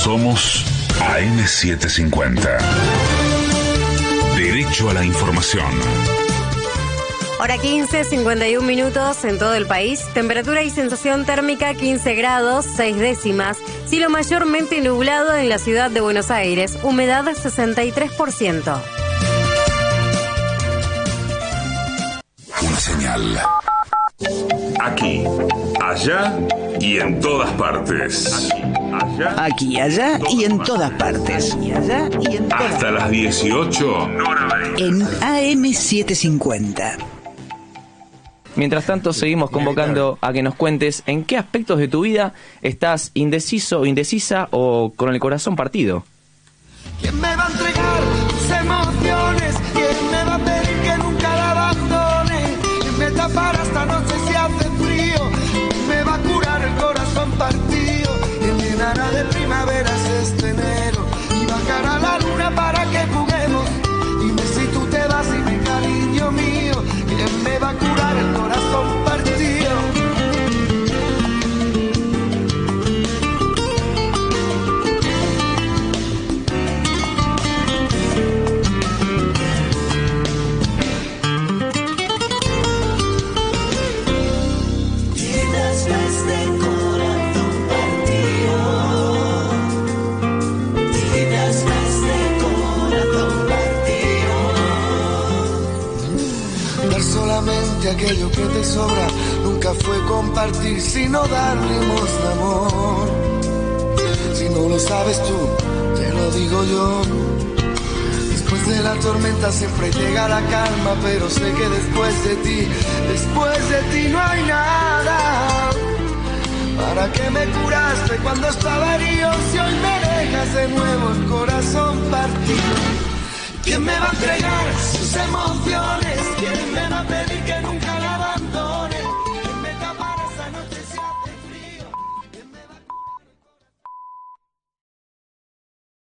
Somos AM750. Derecho a la información. Hora 15, 51 minutos en todo el país. Temperatura y sensación térmica 15 grados, 6 décimas. Cielo mayormente nublado en la ciudad de Buenos Aires. Humedad 63%. Una señal. Aquí, allá y en todas partes. Aquí, allá y en todas partes. Hasta las 18. En AM750. Mientras tanto, seguimos convocando a que nos cuentes en qué aspectos de tu vida estás indeciso o indecisa o con el corazón partido. ¿Quién me va a entregar sus emociones? ¿Quién me va a pedir que nunca la abandone? ¿Quién me tapará esta noche si hace frío? ¿Quién me va a curar el corazón partido? ¿Quién llenará de primaveras este enero? Y bajará la luna para que juguemos. Dime si tú te vas y mi cariño mío. ¿Quién me va a curar el corazón partido? Aquello que te sobra nunca fue compartir, sino dar limosna, amor. Si no lo sabes tú, te lo digo yo. Después de la tormenta siempre llega la calma, pero sé que después de ti no hay nada. ¿Para qué me curaste cuando estaba herido si hoy me dejas de nuevo el corazón partido? ¿Quién me va a entregar sus emociones?